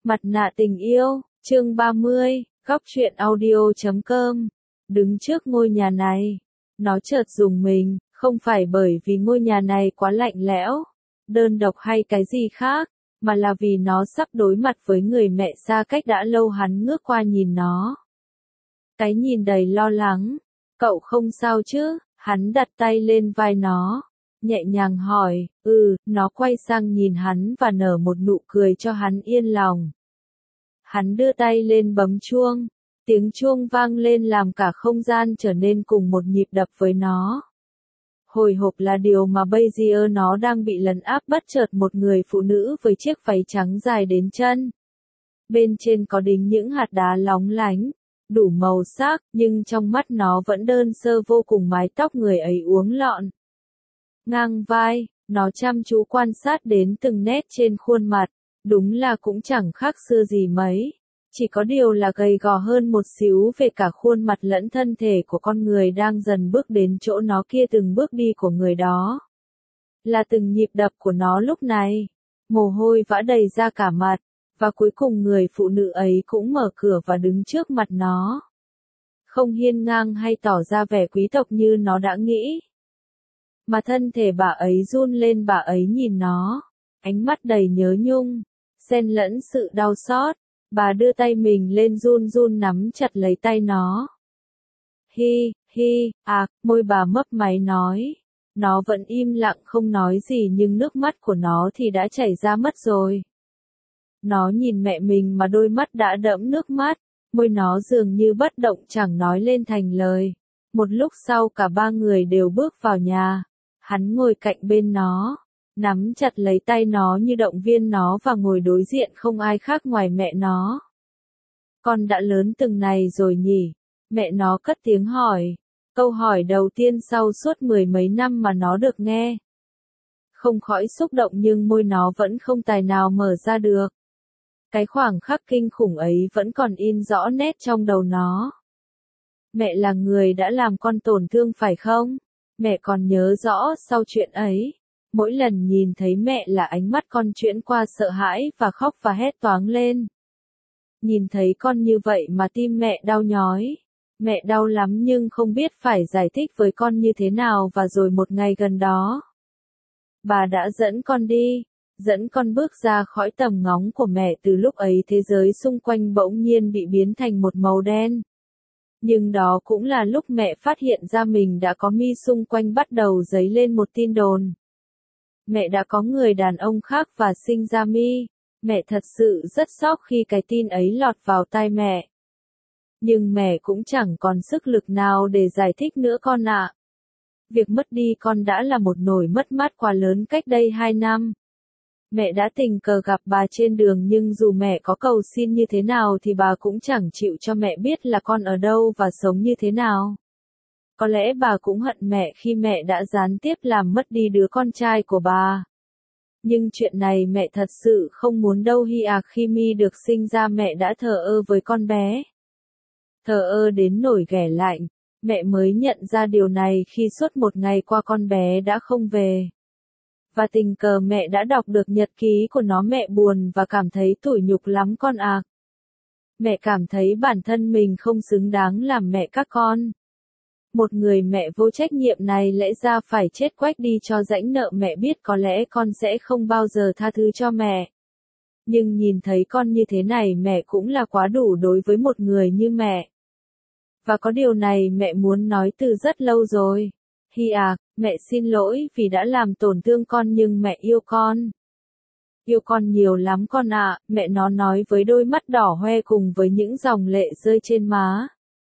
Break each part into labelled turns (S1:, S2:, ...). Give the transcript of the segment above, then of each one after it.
S1: Mặt nạ tình yêu, chương 30, góc truyện audio.com. Đứng trước ngôi nhà này, nó chợt rùng mình, không phải bởi vì ngôi nhà này quá lạnh lẽo, đơn độc hay cái gì khác, mà là vì nó sắp đối mặt với người mẹ xa cách đã lâu. Hắn ngước qua nhìn nó. Cái nhìn đầy lo lắng. Cậu không sao chứ? Hắn đặt tay lên vai nó, nhẹ nhàng hỏi. Nó quay sang nhìn hắn và nở một nụ cười cho hắn yên lòng. Hắn đưa tay lên bấm chuông. Tiếng chuông vang lên làm cả không gian trở nên cùng một nhịp đập với nó. Hồi hộp là điều mà bây giờ nó đang bị lấn áp. Bất chợt một người phụ nữ với chiếc váy trắng dài đến chân. Bên trên có đính những hạt đá lóng lánh, đủ màu sắc, nhưng trong mắt nó vẫn đơn sơ vô cùng. Mái tóc người ấy uốn lọn ngang vai, nó chăm chú quan sát đến từng nét trên khuôn mặt. Đúng là cũng chẳng khác xưa gì mấy, chỉ có điều là gầy gò hơn một xíu về cả khuôn mặt lẫn thân thể của con người đang dần bước đến chỗ nó kia. Từng bước đi của người đó là từng nhịp đập của nó lúc này. Mồ hôi vã đầy ra cả mặt, và cuối cùng người phụ nữ ấy cũng mở cửa và đứng trước mặt nó. Không hiên ngang hay tỏ ra vẻ quý tộc như nó đã nghĩ, mà thân thể bà ấy run lên. Bà ấy nhìn nó, ánh mắt đầy nhớ nhung, xen lẫn sự đau xót. Bà đưa tay mình lên run run nắm chặt lấy tay nó. Môi bà mấp máy nói. Nó vẫn im lặng không nói gì, nhưng nước mắt của nó thì đã chảy ra mất rồi. Nó nhìn mẹ mình mà đôi mắt đã đẫm nước mắt, môi nó dường như bất động chẳng nói lên thành lời. Một lúc sau cả ba người đều bước vào nhà. Hắn ngồi cạnh bên nó, nắm chặt lấy tay nó như động viên nó và ngồi đối diện không ai khác ngoài mẹ nó. Con đã lớn từng này rồi nhỉ? Mẹ nó cất tiếng hỏi. Câu hỏi đầu tiên sau suốt mười mấy năm mà nó được nghe. Không khỏi xúc động nhưng môi nó vẫn không tài nào mở ra được. Cái khoảng khắc kinh khủng ấy vẫn còn in rõ nét trong đầu nó. Mẹ là người đã làm con tổn thương phải không? Mẹ còn nhớ rõ sau chuyện ấy. Mỗi lần nhìn thấy mẹ là ánh mắt con chuyển qua sợ hãi và khóc và hét toáng lên. Nhìn thấy con như vậy mà tim mẹ đau nhói. Mẹ đau lắm nhưng không biết phải giải thích với con như thế nào. Và rồi một ngày gần đó, bà đã dẫn con đi, dẫn con bước ra khỏi tầm ngóng của mẹ. Từ lúc ấy thế giới xung quanh bỗng nhiên bị biến thành một màu đen. Nhưng đó cũng là lúc mẹ phát hiện ra mình đã có mi. Xung quanh bắt đầu dấy lên một tin đồn. Mẹ đã có người đàn ông khác và sinh ra mi. Mẹ thật sự rất sốc khi cái tin ấy lọt vào tai mẹ. Nhưng mẹ cũng chẳng còn sức lực nào để giải thích nữa con ạ. Việc mất đi con đã là một nỗi mất mát quá lớn. Cách đây 2 năm, mẹ đã tình cờ gặp bà trên đường, nhưng dù mẹ có cầu xin như thế nào thì bà cũng chẳng chịu cho mẹ biết là con ở đâu và sống như thế nào. Có lẽ bà cũng hận mẹ khi mẹ đã gián tiếp làm mất đi đứa con trai của bà. Nhưng chuyện này mẹ thật sự không muốn đâu. Khi Mi được sinh ra mẹ đã thờ ơ với con bé. Thờ ơ đến nỗi ghẻ lạnh. Mẹ mới nhận ra điều này khi suốt một ngày qua con bé đã không về. Và tình cờ mẹ đã đọc được nhật ký của nó. Mẹ buồn và cảm thấy tủi nhục lắm con ạ. Mẹ cảm thấy bản thân mình không xứng đáng làm mẹ các con. Một người mẹ vô trách nhiệm này lẽ ra phải chết quách đi cho rãnh nợ. Mẹ biết có lẽ con sẽ không bao giờ tha thứ cho mẹ. Nhưng nhìn thấy con như thế này mẹ cũng là quá đủ đối với một người như mẹ. Và có điều này mẹ muốn nói từ rất lâu rồi. Mẹ xin lỗi vì đã làm tổn thương con, nhưng mẹ yêu con. Yêu con nhiều lắm con ạ, mẹ nó nói với đôi mắt đỏ hoe cùng với những dòng lệ rơi trên má.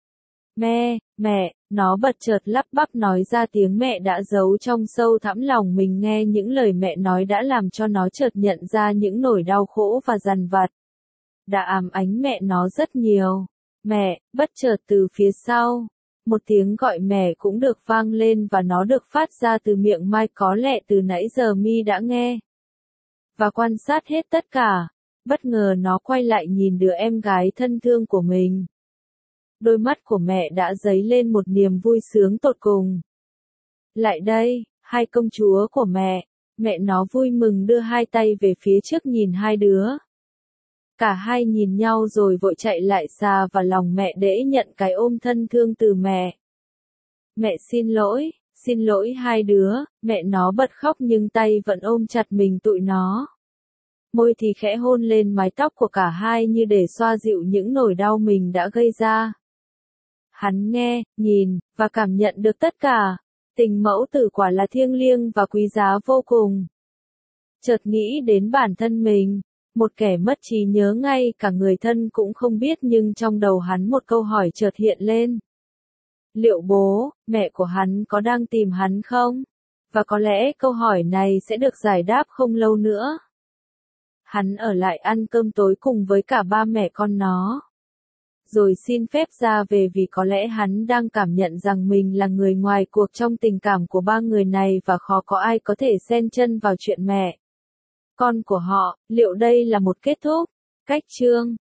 S1: Mẹ, nó bật chợt lắp bắp nói ra tiếng mẹ đã giấu trong sâu thẳm lòng mình. Nghe những lời mẹ nói đã làm cho nó chợt nhận ra những nỗi đau khổ và dằn vặt đã ám ảnh mẹ nó rất nhiều. Mẹ, bất chợt từ phía sau, một tiếng gọi mẹ cũng được vang lên và nó được phát ra từ miệng Mai. Có lẽ từ nãy giờ Mi đã nghe và quan sát hết tất cả. Bất ngờ nó quay lại nhìn đứa em gái thân thương của mình. Đôi mắt của mẹ đã dấy lên một niềm vui sướng tột cùng. Lại đây, hai công chúa của mẹ. Mẹ nó vui mừng đưa hai tay về phía trước nhìn hai đứa. Cả hai nhìn nhau rồi vội chạy lại xà vào lòng mẹ để nhận cái ôm thân thương từ mẹ. Mẹ xin lỗi hai đứa, mẹ nó bật khóc nhưng tay vẫn ôm chặt mình tụi nó. Môi thì khẽ hôn lên mái tóc của cả hai như để xoa dịu những nỗi đau mình đã gây ra. Hắn nghe, nhìn, và cảm nhận được tất cả. Tình mẫu tử quả là thiêng liêng và quý giá vô cùng. Chợt nghĩ đến bản thân mình, một kẻ mất trí nhớ ngay cả người thân cũng không biết, nhưng trong đầu hắn một câu hỏi chợt hiện lên. Liệu bố, mẹ của hắn có đang tìm hắn không? Và có lẽ câu hỏi này sẽ được giải đáp không lâu nữa. Hắn ở lại ăn cơm tối cùng với cả ba mẹ con nó. Rồi xin phép ra về vì có lẽ hắn đang cảm nhận rằng mình là người ngoài cuộc trong tình cảm của ba người này và khó có ai có thể xen chân vào chuyện mẹ con của họ. Liệu đây là một kết thúc? Cách chương